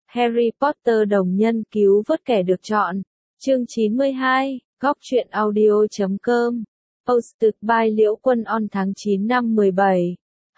Harry Potter đồng nhân cứu vớt kẻ được chọn. Chương 92, Góc truyện audio.com. Posted by Liễu Quân on tháng 9 năm 17,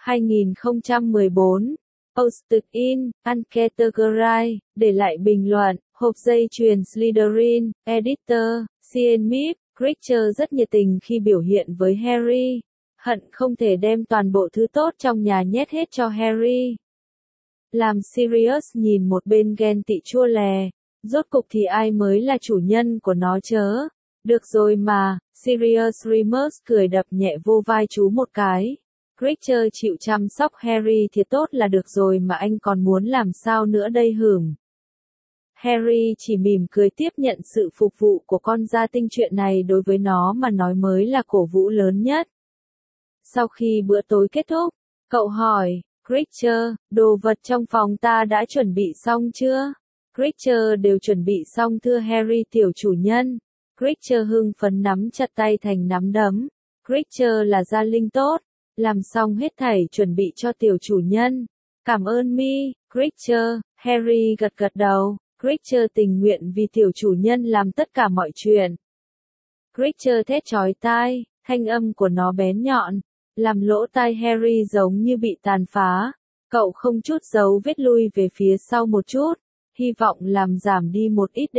2014. Posted in, uncategorized, để lại bình luận, hộp dây chuyền Slytherin, editor, Cian Mip, Creature rất nhiệt tình khi biểu hiện với Harry. Hận không thể đem toàn bộ thứ tốt trong nhà nhét hết cho Harry. Làm Sirius nhìn một bên ghen tị chua lè. Rốt cục thì ai mới là chủ nhân của nó chớ? Được rồi mà, Sirius Remus cười đập nhẹ vô vai chú một cái. Creature chịu chăm sóc Harry thiệt tốt là được rồi mà anh còn muốn làm sao nữa đây hửm. Harry chỉ mỉm cười tiếp nhận sự phục vụ của con gia tinh, chuyện này đối với nó mà nói mới là cổ vũ lớn nhất. Sau khi bữa tối kết thúc, cậu hỏi, Creature, đồ vật trong phòng ta đã chuẩn bị xong chưa? Creature đều chuẩn bị xong thưa Harry tiểu chủ nhân. Creature hưng phấn nắm chặt tay thành nắm đấm. Creature là gia linh tốt, làm xong hết thảy chuẩn bị cho tiểu chủ nhân. Cảm ơn mi, Creature. Harry gật gật đầu. Creature tình nguyện vì tiểu chủ nhân làm tất cả mọi chuyện. Creature thét chói tai, thanh âm của nó bén nhọn, làm lỗ tai Harry giống như bị tàn phá. Cậu không chút giấu vết lui về phía sau một chút, hy vọng làm giảm đi một ít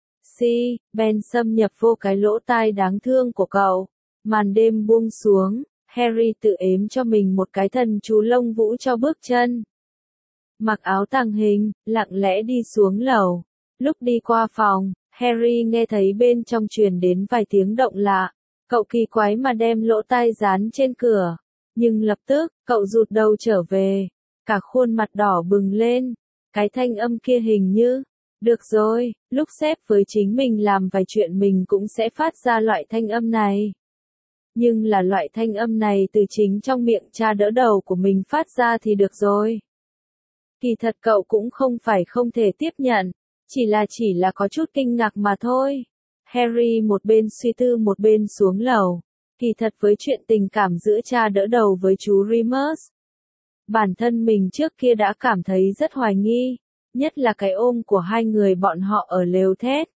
Ben xâm nhập vô cái lỗ tai đáng thương của cậu. Màn đêm buông xuống, Harry tự ếm cho mình một cái thần chú lông vũ cho bước chân. Mặc áo tàng hình, lặng lẽ đi xuống lầu. Lúc đi qua phòng, Harry nghe thấy bên trong truyền đến vài tiếng động lạ. Cậu kỳ quái mà đem lỗ tai dán trên cửa. Nhưng lập tức, cậu rụt đầu trở về. Cả khuôn mặt đỏ bừng lên. Cái thanh âm kia hình như, được rồi, lúc xếp với chính mình làm vài chuyện mình cũng sẽ phát ra loại thanh âm này. Nhưng là loại thanh âm này từ chính trong miệng cha đỡ đầu của mình phát ra thì được rồi. Kỳ thật cậu cũng không phải không thể tiếp nhận, chỉ là có chút kinh ngạc mà thôi. Harry một bên suy tư một bên xuống lầu. Kỳ thật với chuyện tình cảm giữa cha đỡ đầu với chú Remus, bản thân mình trước kia đã cảm thấy rất hoài nghi, nhất là cái ôm của hai người bọn họ ở lều thét.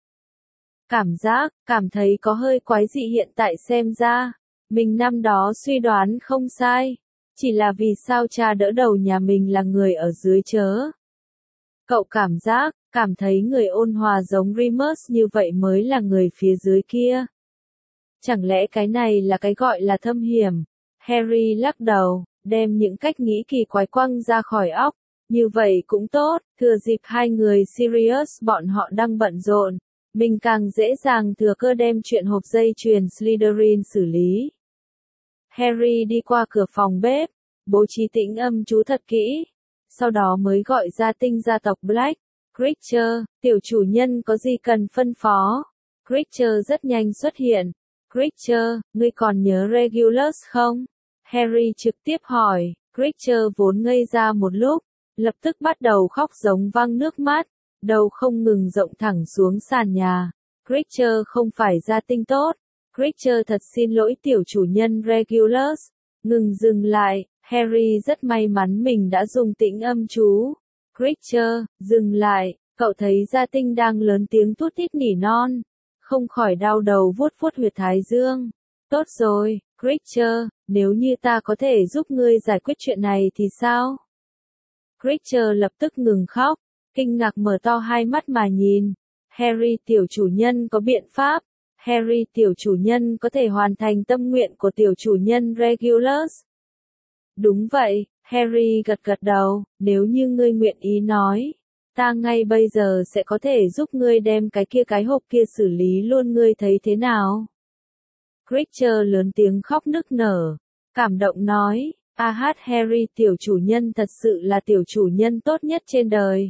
Cảm thấy có hơi quái dị, hiện tại xem ra, mình năm đó suy đoán không sai, chỉ là vì sao cha đỡ đầu nhà mình là người ở dưới chớ. Cậu cảm thấy người ôn hòa giống Remus như vậy mới là người phía dưới kia. Chẳng lẽ cái này là cái gọi là thâm hiểm? Harry lắc đầu, đem những cách nghĩ kỳ quái quăng ra khỏi óc. Như vậy cũng tốt, thừa dịp hai người Sirius bọn họ đang bận rộn, mình càng dễ dàng thừa cơ đem chuyện hộp dây chuyền Slytherin xử lý. Harry đi qua cửa phòng bếp, bố trí tĩnh âm chú thật kỹ, sau đó mới gọi gia tinh gia tộc Black. Creature, tiểu chủ nhân có gì cần phân phó? Creature rất nhanh xuất hiện. Creature, ngươi còn nhớ Regulus không? Harry trực tiếp hỏi. Creature vốn ngây ra một lúc, lập tức bắt đầu khóc giống văng nước mắt, đầu không ngừng rộng thẳng xuống sàn nhà. Creature không phải gia tinh tốt. Creature thật xin lỗi tiểu chủ nhân Regulus. Dừng lại, Harry rất may mắn mình đã dùng tĩnh âm chú. Creature, dừng lại, cậu thấy gia tinh đang lớn tiếng thút thít nỉ non. Không khỏi đau đầu vuốt vuốt huyệt thái dương. Tốt rồi, Creature, nếu như ta có thể giúp ngươi giải quyết chuyện này thì sao? Creature lập tức ngừng khóc, kinh ngạc mở to hai mắt mà nhìn. Harry tiểu chủ nhân có biện pháp. Harry tiểu chủ nhân có thể hoàn thành tâm nguyện của tiểu chủ nhân Regulus. Đúng vậy, Harry gật gật đầu, nếu như ngươi nguyện ý nói, ta ngay bây giờ sẽ có thể giúp ngươi đem cái hộp kia xử lý luôn, ngươi thấy thế nào? Creature lớn tiếng khóc nức nở, cảm động nói, Harry tiểu chủ nhân thật sự là tiểu chủ nhân tốt nhất trên đời.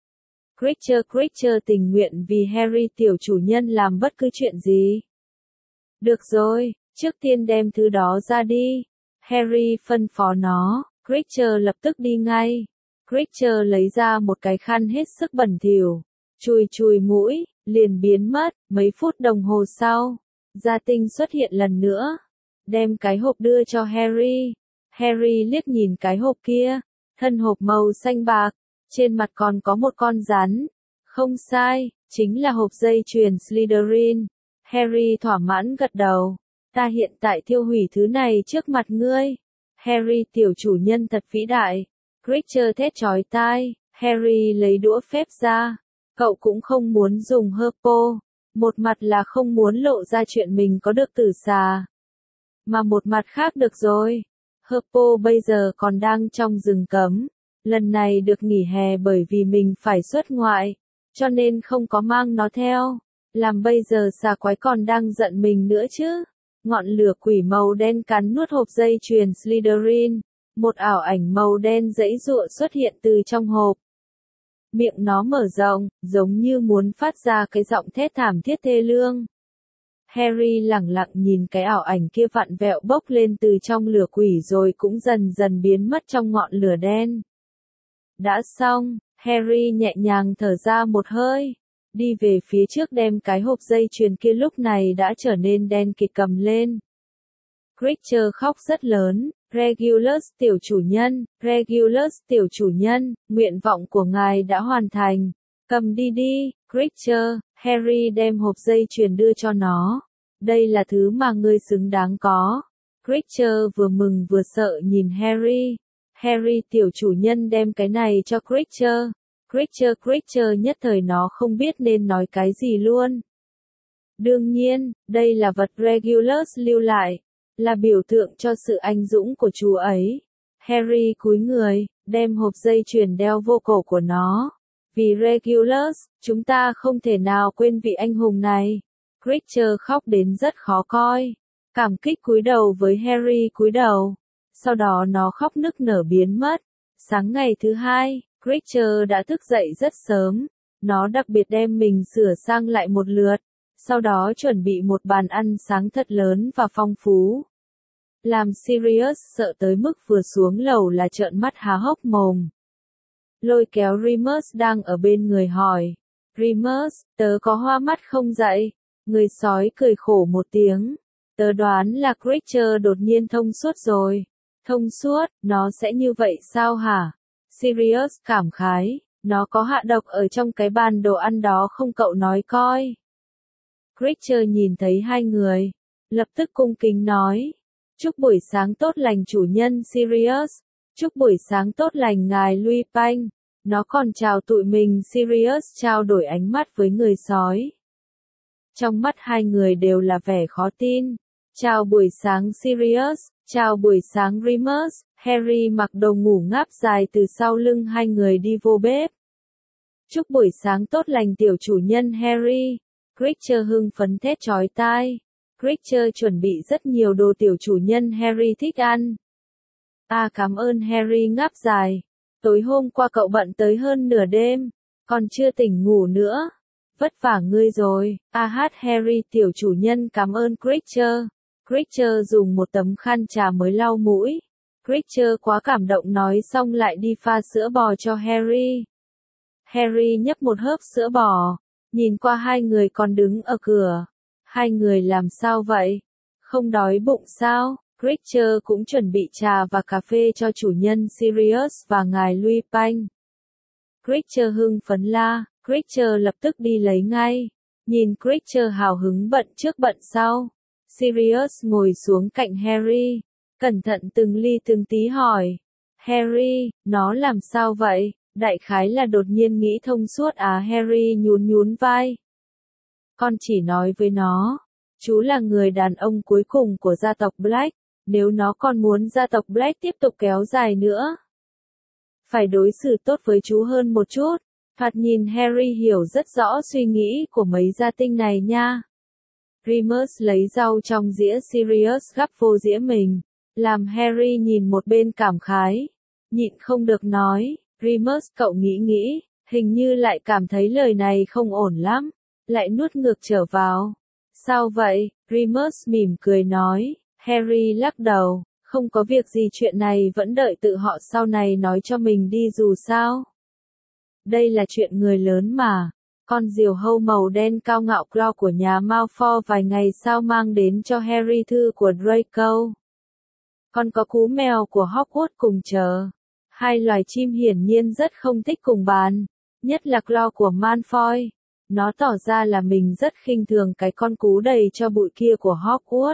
Creature tình nguyện vì Harry tiểu chủ nhân làm bất cứ chuyện gì. Được rồi, trước tiên đem thứ đó ra đi. Harry phân phó nó. Creature lập tức đi ngay. Creature lấy ra một cái khăn hết sức bẩn thỉu, chùi mũi, liền biến mất. Mấy phút đồng hồ sau, gia tinh xuất hiện lần nữa, đem cái hộp đưa cho Harry. Harry liếc nhìn cái hộp kia, thân hộp màu xanh bạc, Trên mặt còn có một con rắn. Không sai, chính là hộp dây chuyền Slytherin. Harry thỏa mãn gật đầu. Ta hiện tại thiêu hủy thứ này trước mặt ngươi. Harry tiểu chủ nhân thật vĩ đại. Creature thét chói tai. Harry lấy đũa phép ra. Cậu cũng không muốn dùng Herpo. Một mặt là không muốn lộ ra chuyện mình có được tử xà. Mà một mặt khác được rồi. Herpo bây giờ còn đang trong rừng cấm. Lần này được nghỉ hè bởi vì mình phải xuất ngoại. Cho nên không có mang nó theo. Làm bây giờ xà quái còn đang giận mình nữa chứ. Ngọn lửa quỷ màu đen cắn nuốt hộp dây chuyền Slytherin. Một ảo ảnh màu đen giãy giụa xuất hiện từ trong hộp. Miệng nó mở rộng, giống như muốn phát ra cái giọng thét thảm thiết thê lương. Harry lẳng lặng nhìn cái ảo ảnh kia vặn vẹo bốc lên từ trong lửa quỷ rồi cũng dần dần biến mất trong ngọn lửa đen. Đã xong, Harry nhẹ nhàng thở ra một hơi. Đi về phía trước đem cái hộp dây chuyền kia lúc này đã trở nên đen kịt cầm lên. Creature khóc rất lớn. Regulus tiểu chủ nhân, nguyện vọng của ngài đã hoàn thành. Cầm đi đi, Creature. Harry đem hộp dây chuyền đưa cho nó. Đây là thứ mà ngươi xứng đáng có. Creature vừa mừng vừa sợ nhìn Harry. Harry tiểu chủ nhân đem cái này cho Creature. Creature nhất thời nó không biết nên nói cái gì luôn. Đương nhiên, đây là vật Regulus lưu lại. Là biểu tượng cho sự anh dũng của chú ấy. Harry cúi người, đem hộp dây chuyền đeo vô cổ của nó. Vì Regulus, chúng ta không thể nào quên vị anh hùng này. Creature khóc đến rất khó coi. Cảm kích cúi đầu với Harry cúi đầu. Sau đó nó khóc nức nở biến mất. Sáng ngày thứ hai, Creature đã thức dậy rất sớm. Nó đặc biệt đem mình sửa sang lại một lượt. Sau đó chuẩn bị một bàn ăn sáng thật lớn và phong phú. Làm Sirius sợ tới mức vừa xuống lầu là trợn mắt há hốc mồm. Lôi kéo Remus đang ở bên người hỏi. Remus, tớ có hoa mắt không dậy? Người sói cười khổ một tiếng. Tớ đoán là Creature đột nhiên thông suốt rồi. Thông suốt, nó sẽ như vậy sao hả? Sirius cảm khái. Nó có hạ độc ở trong cái bàn đồ ăn đó không cậu nói coi. Creature nhìn thấy hai người. Lập tức cung kính nói. Chúc buổi sáng tốt lành chủ nhân Sirius. Chúc buổi sáng tốt lành ngài Lupin. Nó còn chào tụi mình. Sirius trao đổi ánh mắt với người sói. Trong mắt hai người đều là vẻ khó tin. Chào buổi sáng Sirius. Chào buổi sáng Remus. Harry mặc đồ ngủ ngáp dài từ sau lưng hai người đi vô bếp. Chúc buổi sáng tốt lành tiểu chủ nhân Harry. Creature hưng phấn thét chói tai. Creature chuẩn bị rất nhiều đồ tiểu chủ nhân Harry thích ăn. Cảm ơn Harry ngáp dài. Tối hôm qua cậu bận tới hơn nửa đêm. Còn chưa tỉnh ngủ nữa. Vất vả ngươi rồi. Harry tiểu chủ nhân cảm ơn Creature. Creature dùng một tấm khăn trà mới lau mũi. Creature quá cảm động nói xong lại đi pha sữa bò cho Harry. Harry nhấp một hớp sữa bò. Nhìn qua hai người còn đứng ở cửa. Hai người làm sao vậy? Không đói bụng sao? Creature cũng chuẩn bị trà và cà phê cho chủ nhân Sirius và ngài Lupin. Creature hưng phấn la. Creature lập tức đi lấy ngay. Nhìn Creature hào hứng bận trước bận sau. Sirius ngồi xuống cạnh Harry. Cẩn thận từng ly từng tí hỏi. Harry, nó làm sao vậy? Đại khái là đột nhiên nghĩ thông suốt Harry nhún vai. Con chỉ nói với nó. Chú là người đàn ông cuối cùng của gia tộc Black. Nếu nó còn muốn gia tộc Black tiếp tục kéo dài nữa. Phải đối xử tốt với chú hơn một chút. Thoạt nhìn Harry hiểu rất rõ suy nghĩ của mấy gia tinh này nha. Remus lấy rau trong dĩa Sirius gắp vô dĩa mình. Làm Harry nhìn một bên cảm khái. Nhịn không được nói. Remus cậu nghĩ, hình như lại cảm thấy lời này không ổn lắm. Lại nuốt ngược trở vào. Sao vậy? Remus mỉm cười nói. Harry lắc đầu. Không có việc gì chuyện này vẫn đợi tự họ sau này nói cho mình đi dù sao. Đây là chuyện người lớn mà. Con diều hâu màu đen cao ngạo Claw của nhà Malfoy vài ngày sau mang đến cho Harry thư của Draco. Còn có cú mèo của Hogwarts cùng chờ. Hai loài chim hiển nhiên rất không thích cùng bàn, nhất là Claw của Malfoy. Nó tỏ ra là mình rất khinh thường cái con cú đầy cho bụi kia của Hogwarts.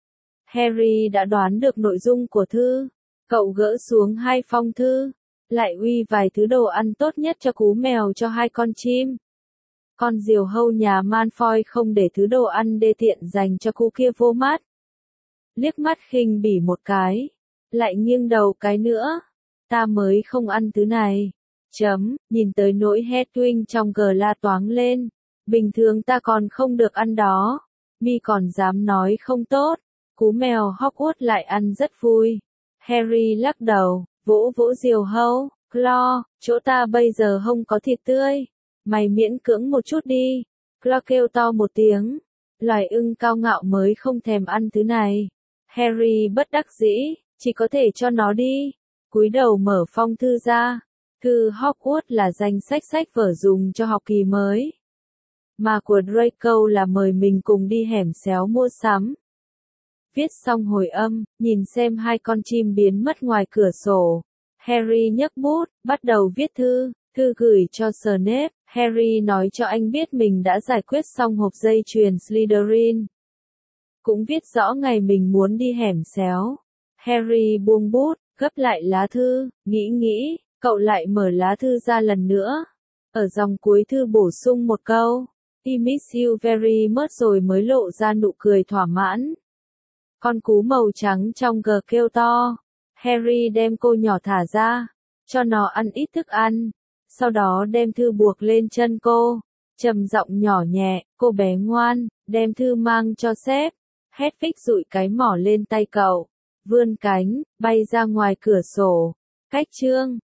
Harry đã đoán được nội dung của thư. Cậu gỡ xuống hai phong thư, lại uy vài thứ đồ ăn tốt nhất cho cú mèo cho hai con chim. Con diều hâu nhà Malfoy không để thứ đồ ăn đê tiện dành cho cú kia vô mắt. Liếc mắt khinh bỉ một cái, lại nghiêng đầu cái nữa. Ta mới không ăn thứ này. Nhìn tới nỗi Hedwig trong gờ la toáng lên. Bình thường ta còn không được ăn đó. Mi còn dám nói không tốt. Cú mèo Hogwarts lại ăn rất vui. Harry lắc đầu, vỗ vỗ diều hâu. Claw, chỗ ta bây giờ không có thịt tươi. Mày miễn cưỡng một chút đi. Claw kêu to một tiếng. Loài ưng cao ngạo mới không thèm ăn thứ này. Harry bất đắc dĩ, chỉ có thể cho nó đi. Cúi đầu mở phong thư ra. Thư Hogwarts là danh sách vở dùng cho học kỳ mới. Mà của Draco là mời mình cùng đi hẻm xéo mua sắm. Viết xong hồi âm, nhìn xem hai con chim biến mất ngoài cửa sổ. Harry nhấc bút, bắt đầu viết thư gửi cho Snape. Harry nói cho anh biết mình đã giải quyết xong hộp dây chuyền Slytherin. Cũng viết rõ ngày mình muốn đi hẻm xéo. Harry buông bút, gấp lại lá thư, nghĩ, cậu lại mở lá thư ra lần nữa. Ở dòng cuối thư bổ sung một câu, I miss you very much rồi mới lộ ra nụ cười thỏa mãn. Con cú màu trắng trong gờ kêu to. Harry đem cô nhỏ thả ra, cho nó ăn ít thức ăn. Sau đó đem thư buộc lên chân cô. Trầm giọng nhỏ nhẹ, cô bé ngoan, đem thư mang cho sếp. Hedwig dụi cái mỏ lên tay cậu. Vươn cánh, bay ra ngoài cửa sổ. Cách chương.